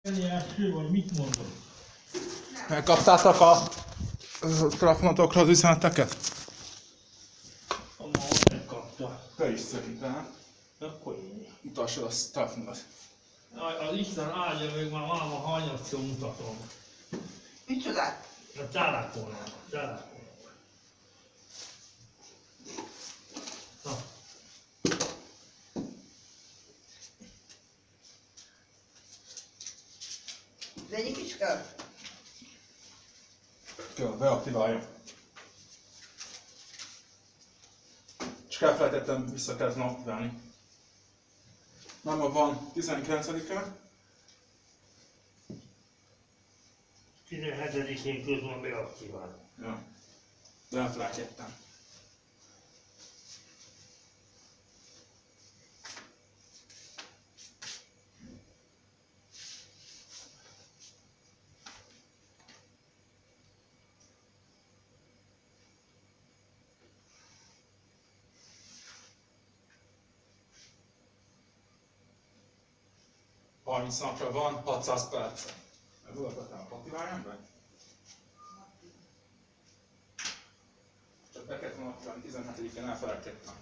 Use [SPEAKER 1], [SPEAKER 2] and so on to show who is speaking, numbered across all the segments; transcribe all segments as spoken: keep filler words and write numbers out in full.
[SPEAKER 1] Első, vagy mit mondod?
[SPEAKER 2] Megkaptátok a trafnotokra az üzeneteket?
[SPEAKER 1] A ma megkapta.
[SPEAKER 2] Te is szerintem.
[SPEAKER 1] Akkor én.
[SPEAKER 2] Mutassad a trafnot.
[SPEAKER 1] Az Isten áldja meg már máma hanyatszor mutatom.
[SPEAKER 3] Micsodát?
[SPEAKER 1] A telefonon. Telefonon. Na.
[SPEAKER 3] Az egyik is kell?
[SPEAKER 2] Kell, beaktiválja. Csak elfelejtettem, vissza kellett volna aktiválni. Nálam van tizenkilencedike.
[SPEAKER 1] tizenhetedikén közben beaktivált.
[SPEAKER 2] Ja. De elfelejtettem. harminc napra van, hatszáz perc. Ebből aktiváljam be? Csak be kellett volna aktiválni, tizenhetedikén elfelejtettem.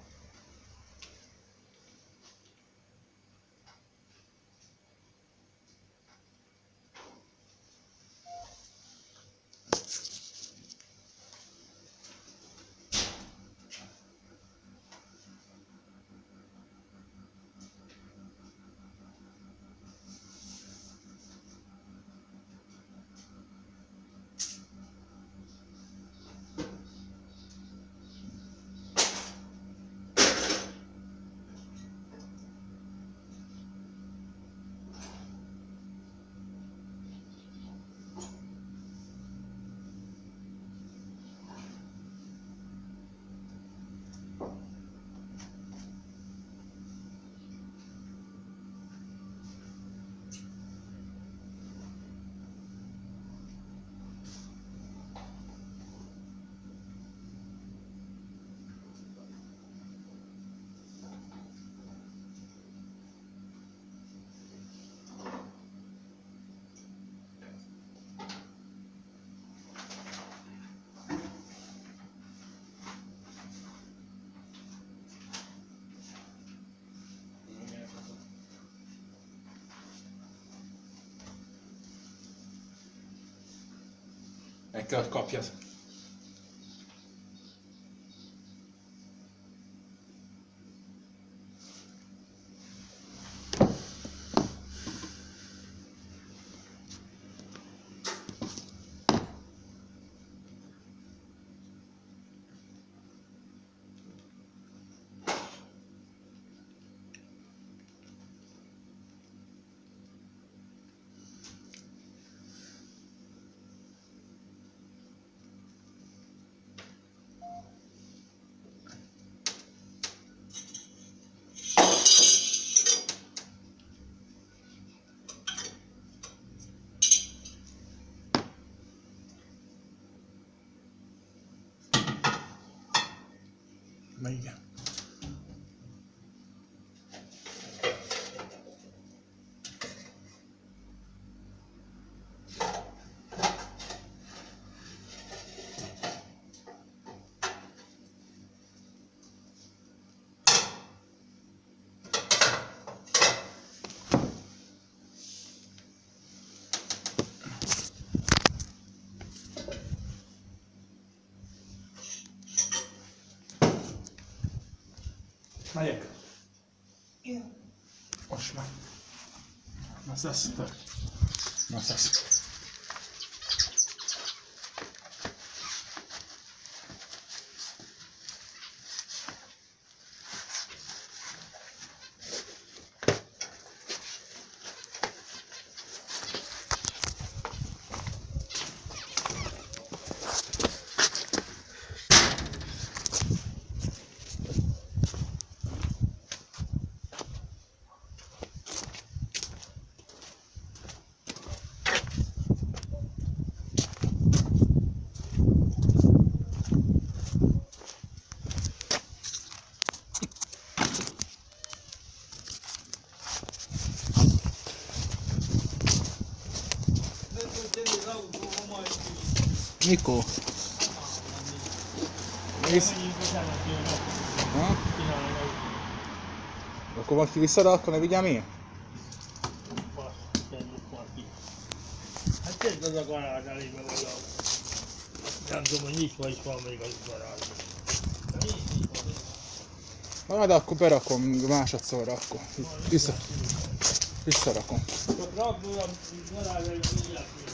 [SPEAKER 2] Meg kell, hogy kapjad. Na igen. Megyek?
[SPEAKER 3] Jó.
[SPEAKER 2] Most már. Na szesztek. Na szesz.
[SPEAKER 4] Mikor? Visz... Ha? Akkor van ki vissza, akkor ne vigyám én?
[SPEAKER 1] Hát tedd az a garázs elébe vagy a... Nem tudom, hogy nyitva is van még az garázs. De nincs nyitva.
[SPEAKER 4] Na, de akkor berakom másodszorra, akkor vissza, visszarakom.
[SPEAKER 1] Csak rakd oda a garázs elébe, mindjárt nézzük.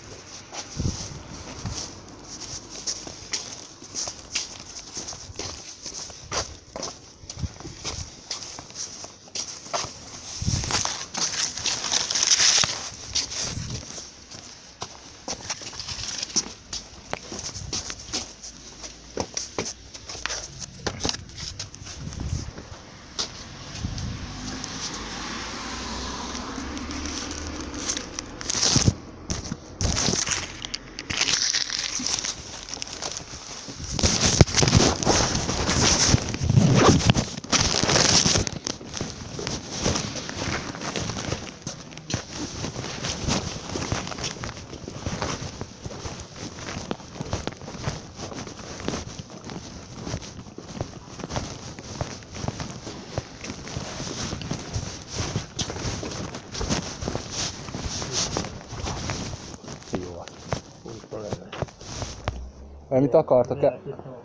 [SPEAKER 4] Mit akartak-e?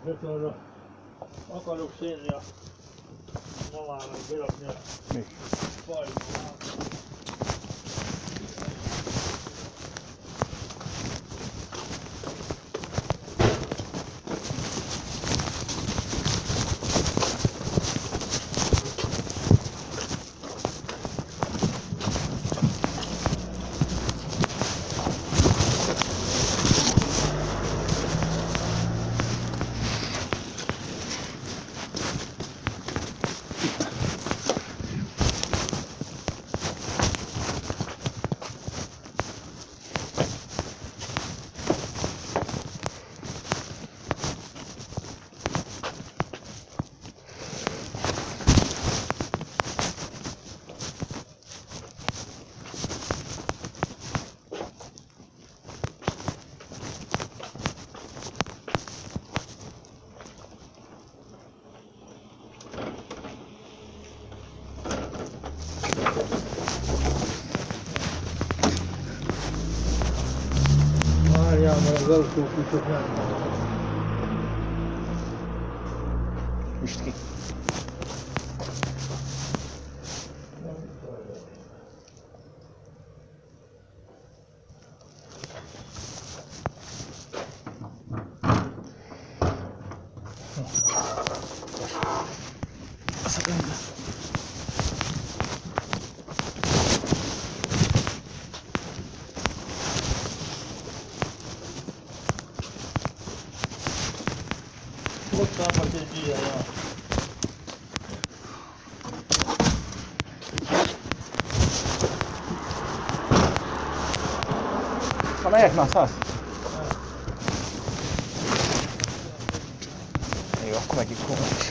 [SPEAKER 1] Akarok szélni a mamának berakni a
[SPEAKER 4] Mi?
[SPEAKER 1] fajba. Várjál, mert az autókulcsot nem van.
[SPEAKER 4] Üst ki. Az a gond.
[SPEAKER 1] Ott van egy ilyen, ja.
[SPEAKER 4] Ha melyek naszasz? Jó, akkor megyünk volna is.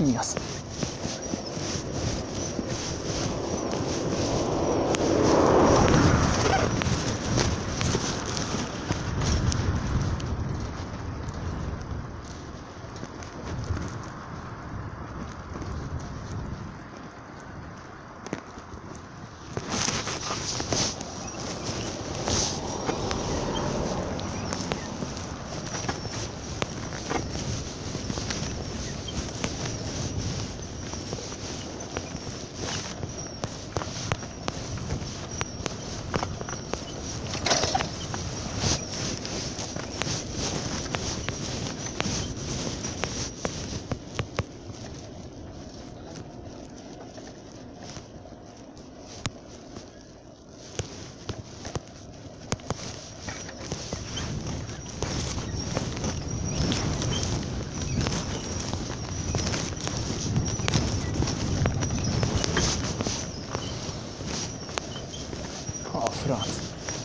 [SPEAKER 4] Mi az? A franc.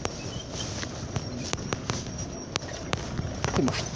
[SPEAKER 4] Ki most?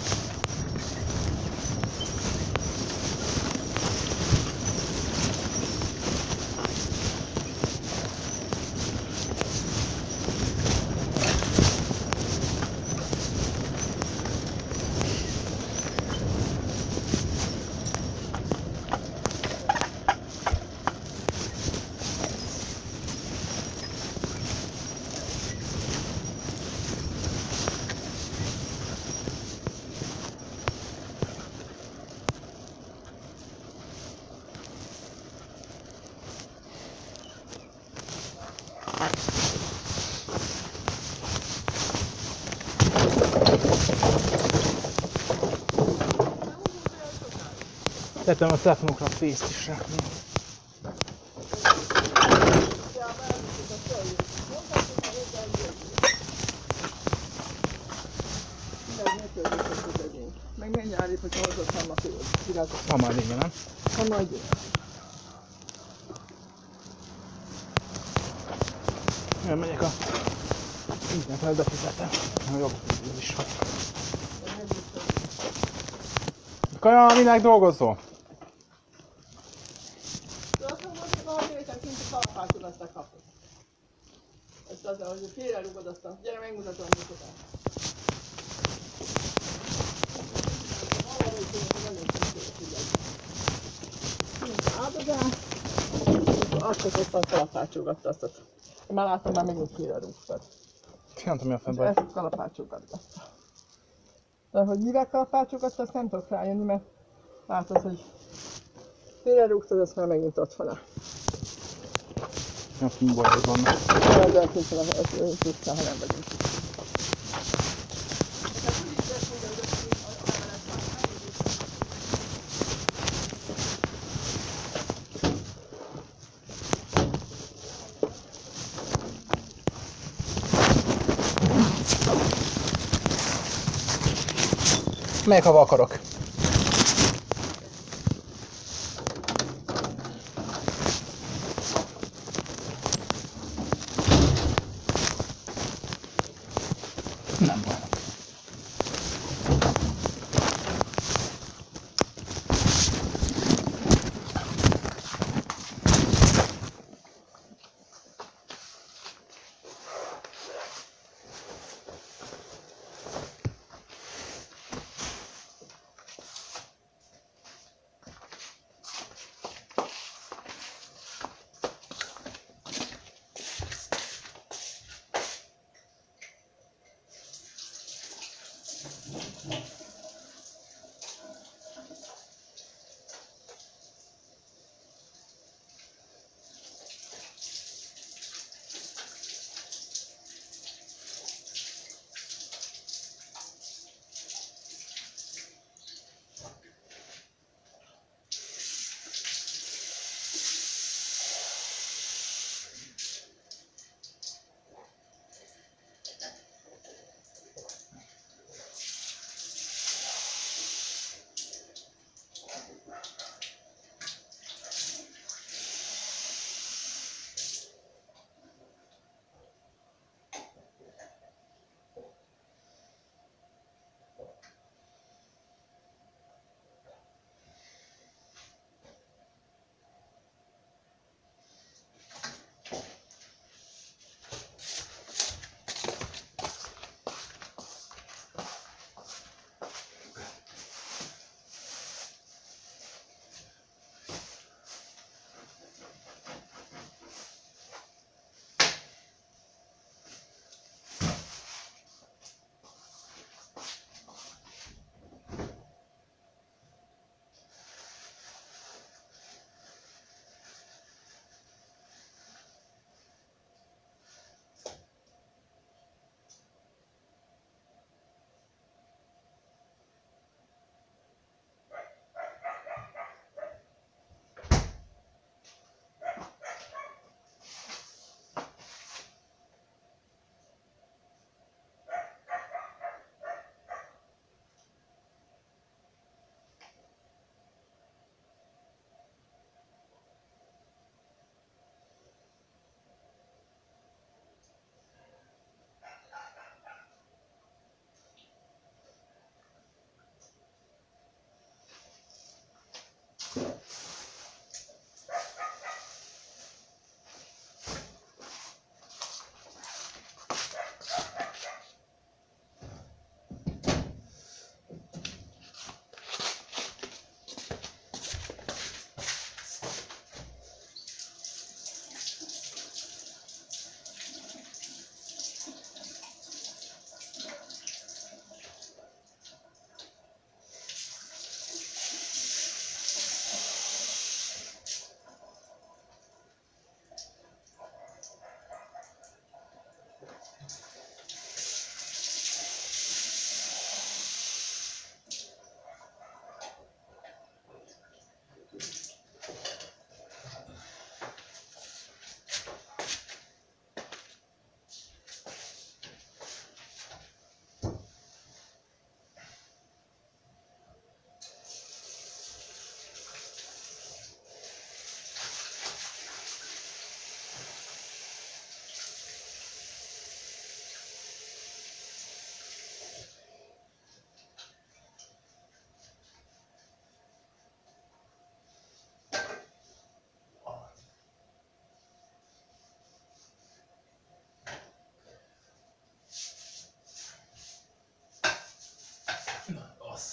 [SPEAKER 4] Tettem a telefonokra a fészt is rá.
[SPEAKER 5] Meg menj állít, hogyha hozott vannak virágok.
[SPEAKER 4] Ha már lénye, nem?
[SPEAKER 5] Ha majd jön.
[SPEAKER 4] Én megyek a internetre, befizetem. Na jobb, ez is van. Kaja, minek dolgozol?
[SPEAKER 5] De azt mondom, hogy valami héten kint a kalapácson azt kapod. Ezt azzal, hogy félre rúgod azt a... Gyere, megmutatom a mutatát. Valahogy tényleg nagyon kicsit figyelj. Átadás. Azt ott a kalapácsolgatta azt. Én már láttam, már megint félre rúgtad.
[SPEAKER 4] Nem tudom, mi a
[SPEAKER 5] Az
[SPEAKER 4] fennbaj.
[SPEAKER 5] első kalapácsolgatta. De hogy mivel kalapácsolgatta, azt nem tudok rájönni, mert látod, hogy félre rúgtad, azt már megint ott van.
[SPEAKER 4] Nem tudom, baj, hogy vannak.
[SPEAKER 5] Ezzel kicsit a tisztán, ha nem vagyunk itt.
[SPEAKER 4] Melyik, ha akarok? Nem baj.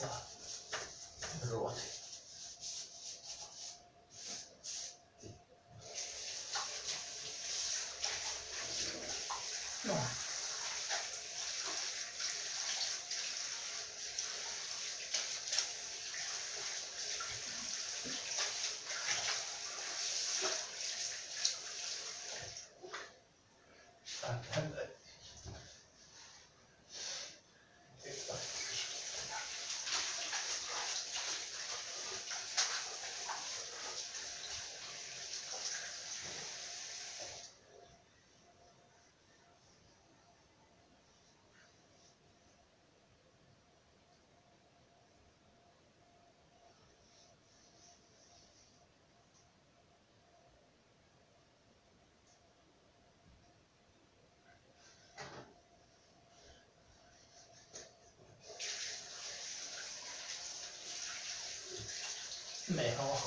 [SPEAKER 2] Bassza. Rovat. No. Mais oh.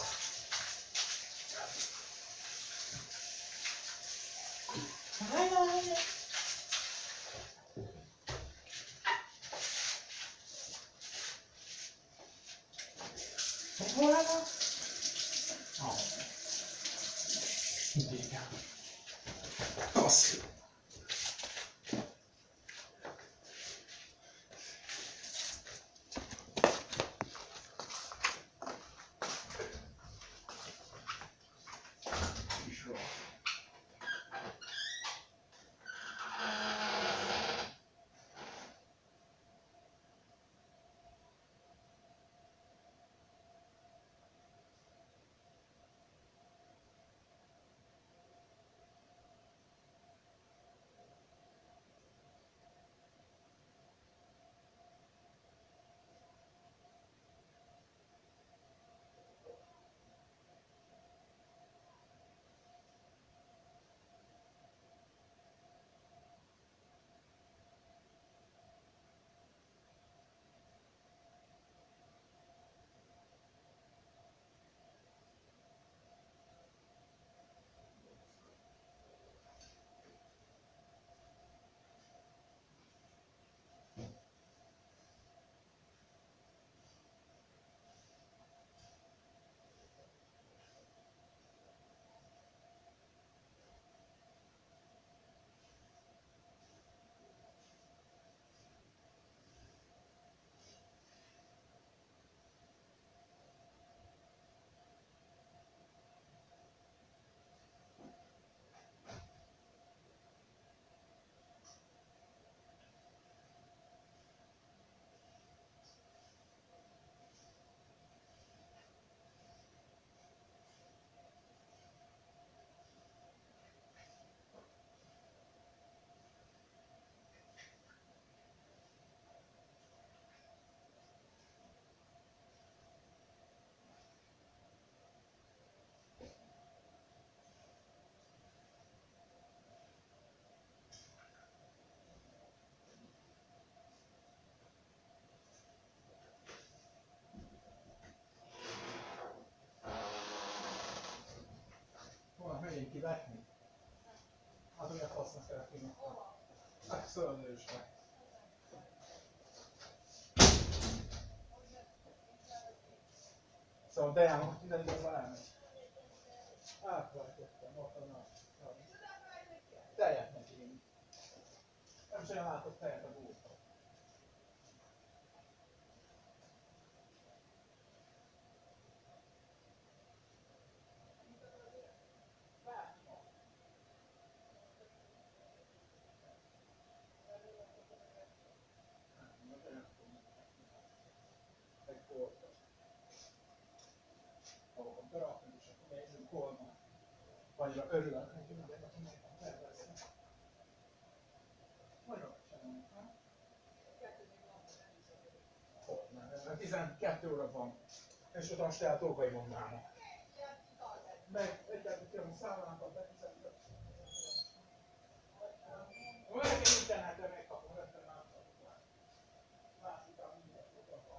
[SPEAKER 2] Voilà. Oh. Diga. Nossa.
[SPEAKER 4] Menjünk ki vetni. Hát ugye a fasznak kell ki. Hát szörnyű is meg. Szóval Dejan, hogy ide igazából elmegy. Átvágottam, ott a nap. Tejet neki én. Nem sem látott tejet a búrtól. Egy kortot. Ahol berakni, és akkor nézzük, hol van. Annyira örülök neki, hogy neki megvan tervezni. Nagyon sem, ha? Hogy nem, tizenkettő óra van. És ott most el Tókai mondának. Meg egyáltalán kérem a számlákat befizettem. Olyan egy internetre megkapom, rögtön átadom. Másik a mindent foglalkozom.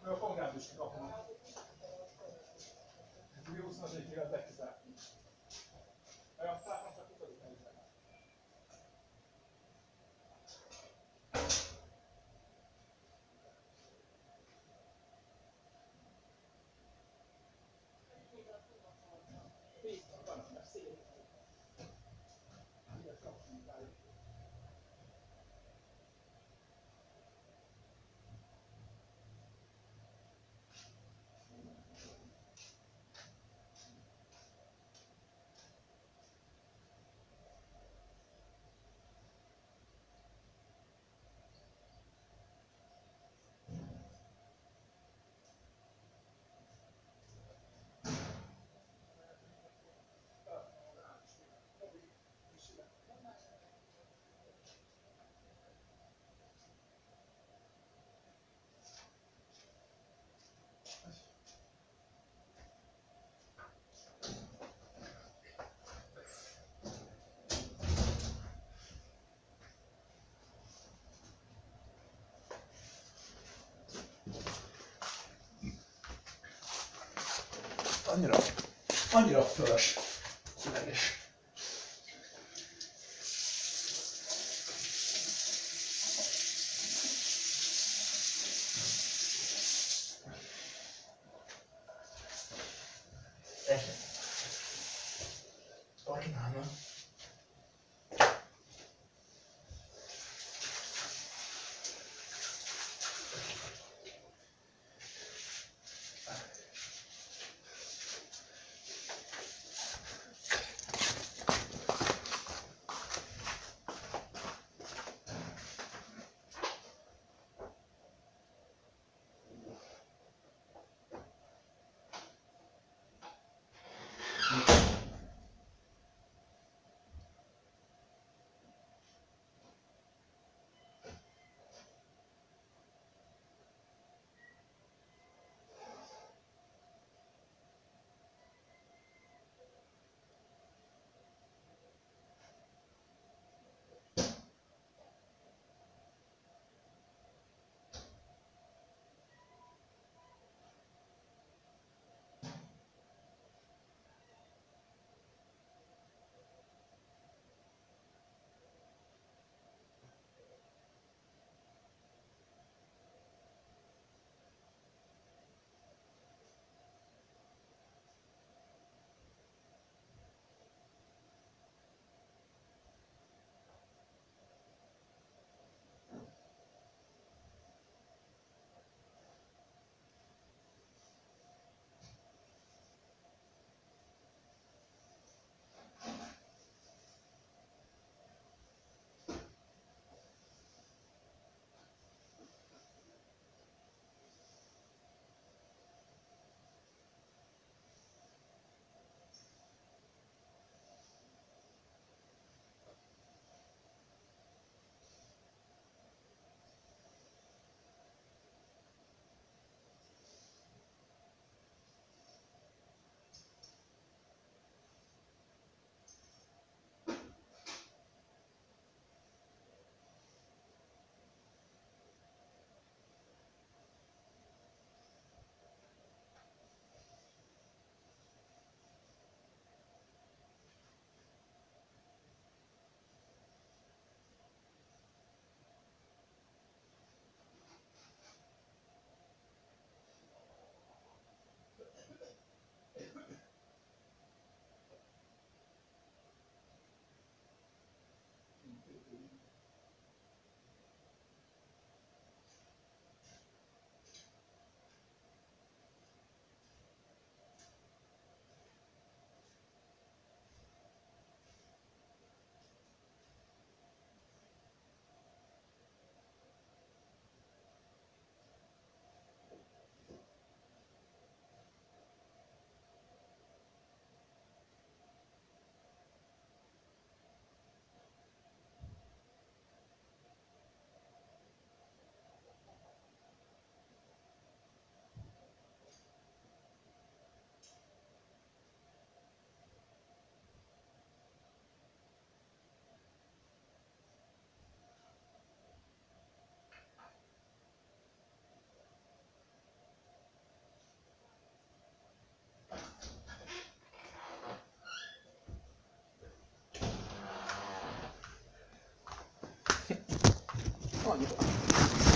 [SPEAKER 4] Mert a kongát is kikapom. Ugye huszonötödik az legkizárni. Olyan szállom csak utadik el. Annyira, annyira fölös, szüleges. Originálna.
[SPEAKER 3] mondjuk.